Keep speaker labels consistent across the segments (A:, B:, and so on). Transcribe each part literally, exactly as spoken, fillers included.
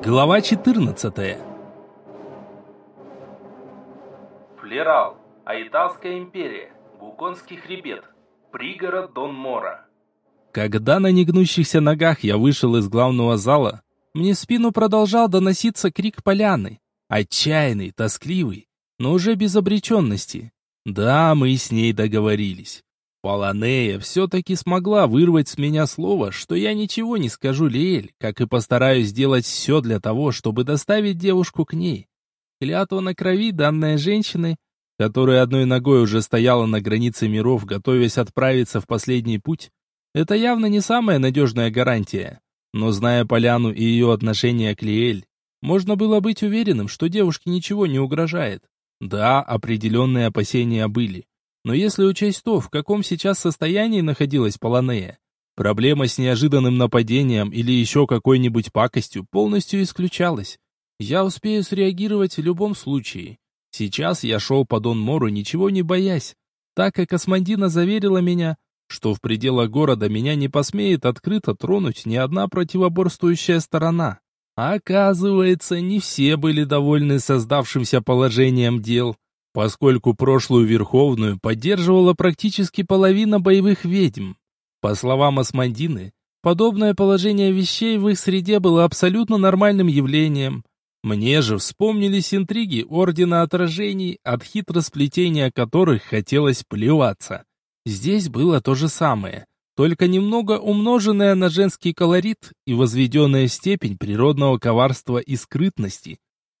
A: Глава четырнадцатая.
B: Флерал. Аиталская империя. Гуконский хребет. Пригород Дон Мора.
A: Когда на негнущихся ногах я вышел из главного зала, мне в спину продолжал доноситься крик поляны. Отчаянный, тоскливый, но уже без обреченности. Да, мы с ней договорились. Поланея все-таки смогла вырвать с меня слово, что я ничего не скажу Лиэль, как и постараюсь сделать все для того, чтобы доставить девушку к ней. Клятва на крови, данная женщиной, которая одной ногой уже стояла на границе миров, готовясь отправиться в последний путь, это явно не самая надежная гарантия. Но зная Поляну и ее отношение к Лиэль, можно было быть уверенным, что девушке ничего не угрожает. Да, определенные опасения были. Но если учесть то, в каком сейчас состоянии находилась Поланея, проблема с неожиданным нападением или еще какой-нибудь пакостью полностью исключалась. Я успею среагировать в любом случае. Сейчас я шел по Дон Мору, ничего не боясь, так как Асмандина заверила меня, что в пределах города меня не посмеет открыто тронуть ни одна противоборствующая сторона. А оказывается, не все были довольны создавшимся положением дел, поскольку прошлую Верховную поддерживала практически половина боевых ведьм. По словам Асмандины, подобное положение вещей в их среде было абсолютно нормальным явлением. Мне же вспомнились интриги Ордена Отражений, от хитросплетения которых хотелось плеваться. Здесь было то же самое, только немного умноженное на женский колорит и возведенное в степень природного коварства и скрытности.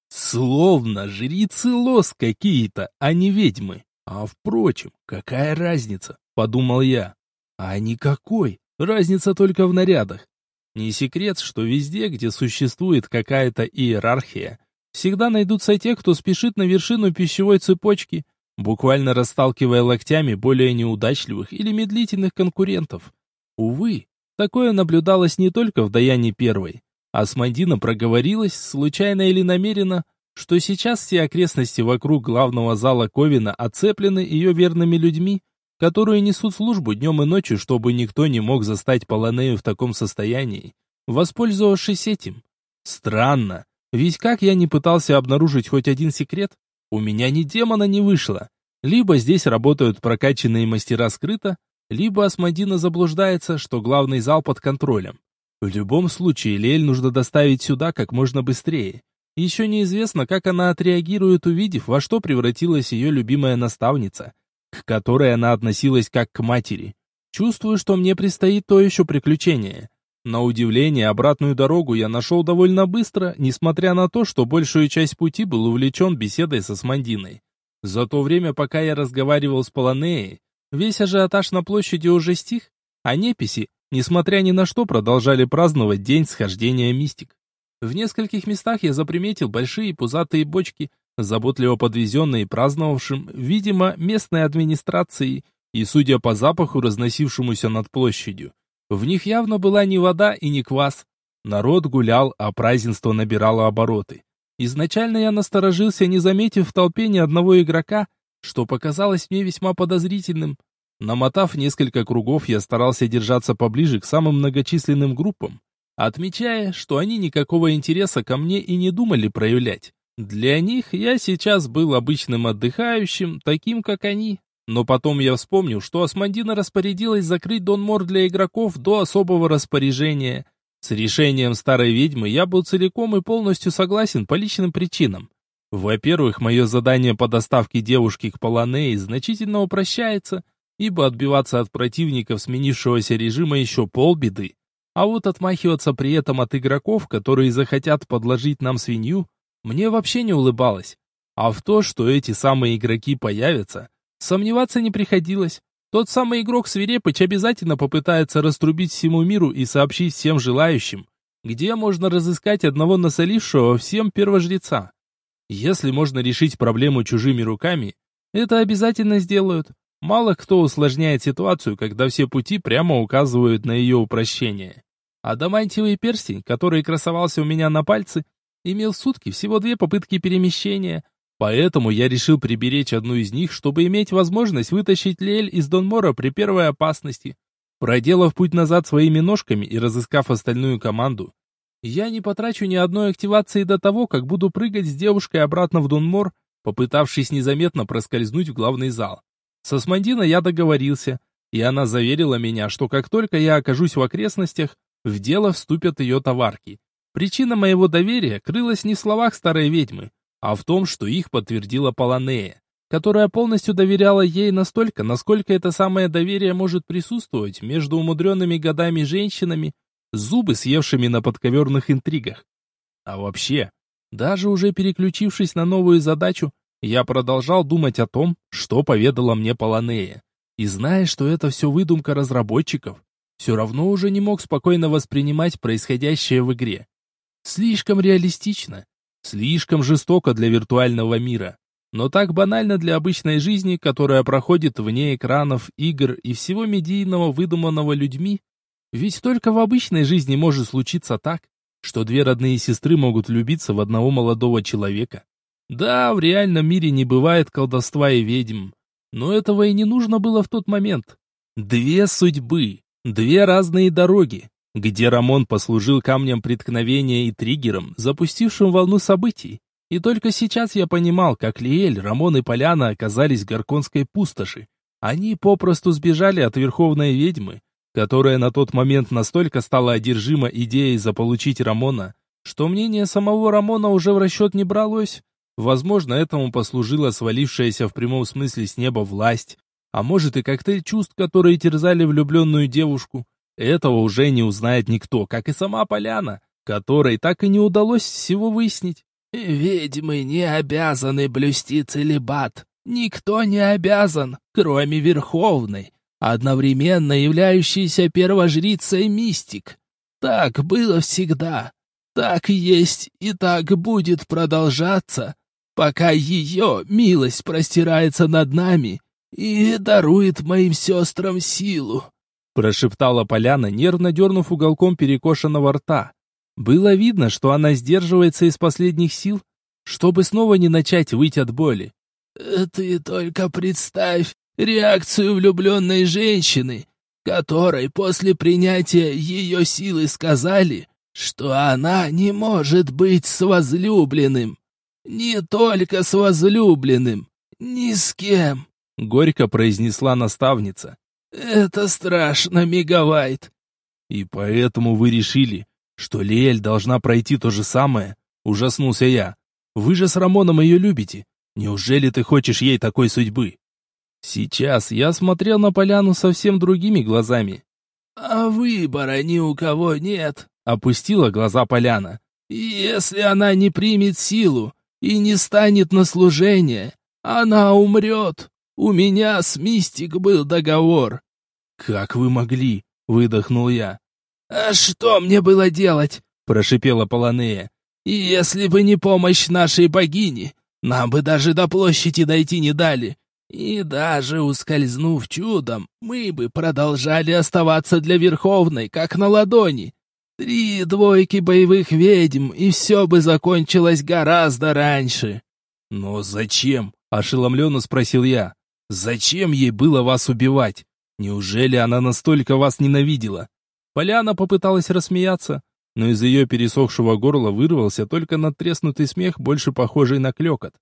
A: Словно жрицы лос какие-то, а не ведьмы. А впрочем, какая разница, подумал я. А никакой, разница только в нарядах. Не секрет, что везде, где существует какая-то иерархия, всегда найдутся те, кто спешит на вершину пищевой цепочки, буквально расталкивая локтями более неудачливых или медлительных конкурентов. Увы, такое наблюдалось не только в Даяне Первой. Асмандина проговорилась, случайно или намеренно, что сейчас все окрестности вокруг главного зала Ковина оцеплены ее верными людьми, которые несут службу днем и ночью, чтобы никто не мог застать Поланею в таком состоянии, воспользовавшись этим. Странно, ведь как я не пытался обнаружить хоть один секрет, у меня ни демона не вышло. Либо здесь работают прокачанные мастера скрыто, либо Асмандина заблуждается, что главный зал под контролем. В любом случае, Лиэль нужно доставить сюда как можно быстрее. Еще неизвестно, как она отреагирует, увидев, во что превратилась ее любимая наставница, к которой она относилась как к матери. Чувствую, что мне предстоит то еще приключение. На удивление, обратную дорогу я нашел довольно быстро, несмотря на то, что большую часть пути был увлечен беседой со Асмандиной. За то время, пока я разговаривал с Поланеей, весь ажиотаж на площади уже стих, а неписи, несмотря ни на что, продолжали праздновать день схождения мистик. В нескольких местах я заприметил большие пузатые бочки, заботливо подвезенные праздновавшим, видимо, местной администрацией, и, судя по запаху, разносившемуся над площадью, в них явно была не вода и не квас. Народ гулял, а празднество набирало обороты. Изначально я насторожился, не заметив в толпе ни одного игрока, что показалось мне весьма подозрительным. Намотав несколько кругов, я старался держаться поближе к самым многочисленным группам, отмечая, что они никакого интереса ко мне и не думали проявлять. Для них я сейчас был обычным отдыхающим, таким как они. Но потом я вспомнил, что Асмандина распорядилась закрыть Дон Мор для игроков до особого распоряжения. С решением старой ведьмы я был целиком и полностью согласен по личным причинам. Во-первых, мое задание по доставке девушки к Поланее значительно упрощается, ибо отбиваться от противников сменившегося режима еще полбеды. А вот отмахиваться при этом от игроков, которые захотят подложить нам свинью, мне вообще не улыбалось. А в то, что эти самые игроки появятся, сомневаться не приходилось. Тот самый игрок Свирепыч обязательно попытается раструбить всему миру и сообщить всем желающим, где можно разыскать одного насолившего всем первожреца. Если можно решить проблему чужими руками, это обязательно сделают. Мало кто усложняет ситуацию, когда все пути прямо указывают на ее упрощение. Адамантиевый перстень, который красовался у меня на пальце, имел в сутки всего две попытки перемещения, поэтому я решил приберечь одну из них, чтобы иметь возможность вытащить Лиэль из Дон Мора при первой опасности. Проделав путь назад своими ножками и разыскав остальную команду, Я не потрачу ни одной активации до того, как буду прыгать с девушкой обратно в Дунмор, попытавшись незаметно проскользнуть в главный зал. С Асмодиной я договорился, и она заверила меня, что как только я окажусь в окрестностях, в дело вступят ее товарки. Причина моего доверия крылась не в словах старой ведьмы, а в том, что их подтвердила Поланея, которая полностью доверяла ей настолько, насколько это самое доверие может присутствовать между умудренными годами женщинами, зубы съевшими на подковерных интригах. А вообще, даже уже переключившись на новую задачу, я продолжал думать о том, что поведала мне Поланея. И зная, что это все выдумка разработчиков, все равно уже не мог спокойно воспринимать происходящее в игре. Слишком реалистично, слишком жестоко для виртуального мира, но так банально для обычной жизни, которая проходит вне экранов, игр и всего медийного, выдуманного людьми. Ведь только в обычной жизни может случиться так, что две родные сестры могут влюбиться в одного молодого человека. Да, в реальном мире не бывает колдовства и ведьм, но этого и не нужно было в тот момент. Две судьбы, две разные дороги, где Рамон послужил камнем преткновения и триггером, запустившим волну событий. И только сейчас я понимал, как Лиэль, Рамон и Поляна оказались в Гарконской пустоши. Они попросту сбежали от верховной ведьмы, которая на тот момент настолько стала одержима идеей заполучить Рамона, что мнение самого Рамона уже в расчет не бралось. Возможно, этому послужила свалившаяся в прямом смысле с неба власть, а может и коктейль чувств, которые терзали влюбленную девушку. Этого уже не узнает никто, как и сама Поляна, которой так и не удалось всего выяснить. «Ведьмы не обязаны блюсти целибат. Никто не обязан, кроме Верховной, одновременно являющейся первожрицей мистик. Так было всегда, так есть и так будет продолжаться, пока ее милость простирается над нами и дарует моим сестрам силу», прошептала Поляна, нервно дернув уголком перекошенного рта. Было видно, что она сдерживается из последних сил, чтобы снова не начать выть от боли. «Ты только представь реакцию влюбленной женщины, которой после принятия ее силы сказали, что она не может быть с возлюбленным. Не только с возлюбленным, ни с кем», — горько произнесла наставница. «Это страшно, Мегавайт». «И поэтому вы решили, что Лиэль должна пройти то же самое?» — ужаснулся я. «Вы же с Рамоном ее любите. Неужели ты хочешь ей такой судьбы?» Сейчас я смотрел на Поляну совсем другими глазами. «А выбора ни у кого нет», — опустила глаза Поляна. «Если она не примет силу и не станет на служение, она умрет. У меня с Мистик был договор». «Как вы могли?» — выдохнул я. «А что мне было делать?» — прошипела Поланея. «Если бы не помощь нашей богини, нам бы даже до площади дойти не дали. И даже ускользнув чудом, мы бы продолжали оставаться для Верховной, как на ладони. Три двойки боевых ведьм, и все бы закончилось гораздо раньше». «Но зачем?» — ошеломленно спросил я. «Зачем ей было вас убивать? Неужели она настолько вас ненавидела?» Поляна попыталась рассмеяться, но из ее пересохшего горла вырвался только надтреснутый смех, больше похожий на клёкот.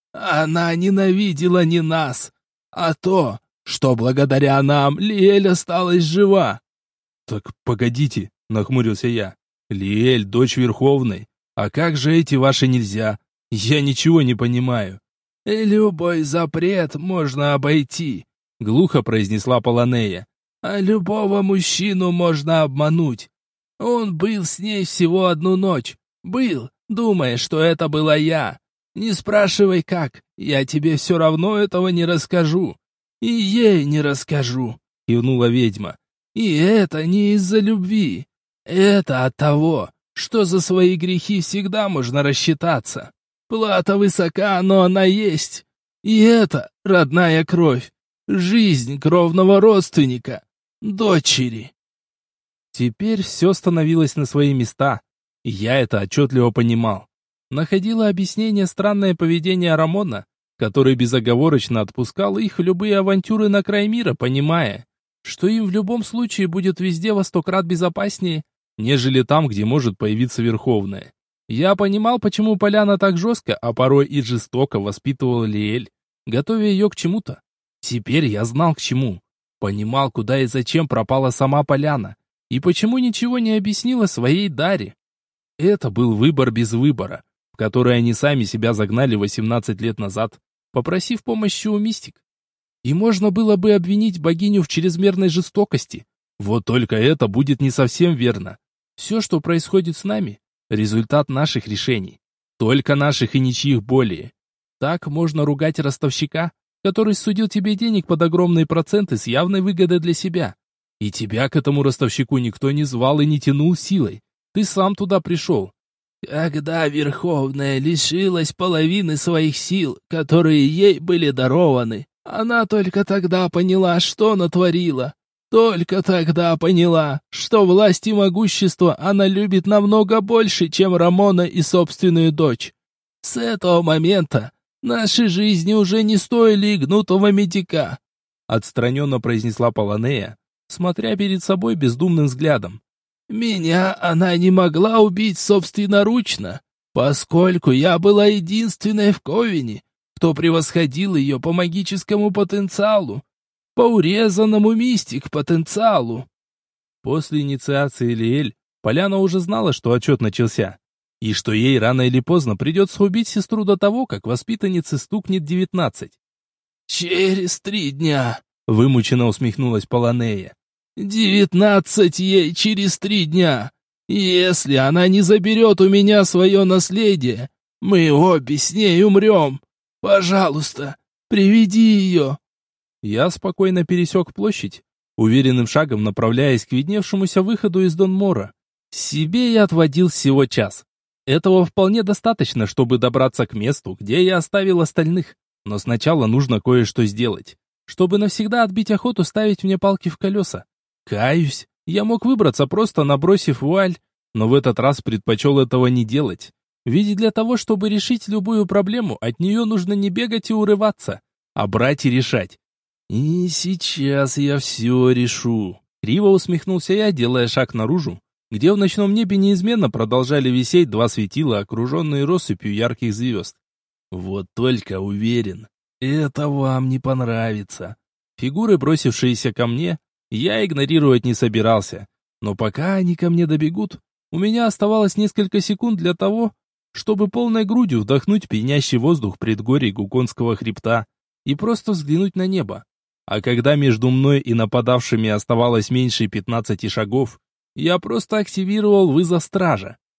A: «Она ненавидела не нас, а то, что благодаря нам Лиэль осталась жива». «Так погодите», — нахмурился я. «Лиэль, дочь Верховной. А как же эти ваши нельзя? Я ничего не понимаю». «Любой запрет можно обойти», — глухо произнесла Поланея. «А любого мужчину можно обмануть. Он был с ней всего одну ночь. Был, думая, что это была я. Не спрашивай как, я тебе все равно этого не расскажу. И ей не расскажу», — кивнула ведьма. «И это не из-за любви. Это от того, что за свои грехи всегда можно рассчитаться. Плата высока, но она есть. И это родная кровь, жизнь кровного родственника, дочери». Теперь все становилось на свои места, и я это отчетливо понимал. Находило объяснение странное поведение Рамона, который безоговорочно отпускал их в любые авантюры на край мира, понимая, что им в любом случае будет везде во сто крат безопаснее, нежели там, где может появиться Верховная. Я понимал, почему Поляна так жестко, а порой и жестоко воспитывала Лиэль, готовя ее к чему-то. Теперь я знал к чему. Понимал, куда и зачем пропала сама Поляна, и почему ничего не объяснила своей Даре. Это был выбор без выбора, в который они сами себя загнали восемнадцать лет назад, попросив помощи у мистик. И можно было бы обвинить богиню в чрезмерной жестокости. Вот только это будет не совсем верно. Все, что происходит с нами, результат наших решений. Только наших и ничьих более. Так можно ругать ростовщика, который судил тебе денег под огромные проценты с явной выгодой для себя. И тебя к этому ростовщику никто не звал и не тянул силой. Ты сам туда пришел. Когда Верховная лишилась половины своих сил, которые ей были дарованы, она только тогда поняла, что натворила. Только тогда поняла, что власть и могущество она любит намного больше, чем Рамона и собственную дочь. С этого момента наши жизни уже не стоили и гнутого медика, отстраненно произнесла Поланея, смотря перед собой бездумным взглядом. Меня она не могла убить собственноручно, поскольку я была единственной в Ковине, кто превосходил ее по магическому потенциалу, по урезанному мистик-потенциалу. После инициации Лиэль, Поляна уже знала, что отчет начался, и что ей рано или поздно придется убить сестру до того, как воспитаннице стукнет девятнадцать. «Через три дня», — вымученно усмехнулась Поланея. «Девятнадцать ей через три дня. Если она не заберет у меня свое наследие, мы обе с ней умрем. Пожалуйста, приведи ее». Я спокойно пересек площадь, уверенным шагом направляясь к видневшемуся выходу из Донмора. Себе я отводил всего час. Этого вполне достаточно, чтобы добраться к месту, где я оставил остальных. Но сначала нужно кое-что сделать, чтобы навсегда отбить охоту ставить мне палки в колеса. Каюсь, я мог выбраться, просто набросив вуаль, но в этот раз предпочел этого не делать. Ведь для того, чтобы решить любую проблему, от нее нужно не бегать и урываться, а брать и решать. «И сейчас я все решу», — криво усмехнулся я, делая шаг наружу, где в ночном небе неизменно продолжали висеть два светила, окруженные россыпью ярких звезд. «Вот только уверен, это вам не понравится». Фигуры, бросившиеся ко мне, я игнорировать не собирался, но пока они ко мне добегут, у меня оставалось несколько секунд для того, чтобы полной грудью вдохнуть пьянящий воздух предгорий Гуконского хребта и просто взглянуть на небо. А когда между мной и нападавшими оставалось меньше пятнадцати шагов, я просто активировал вызов стража.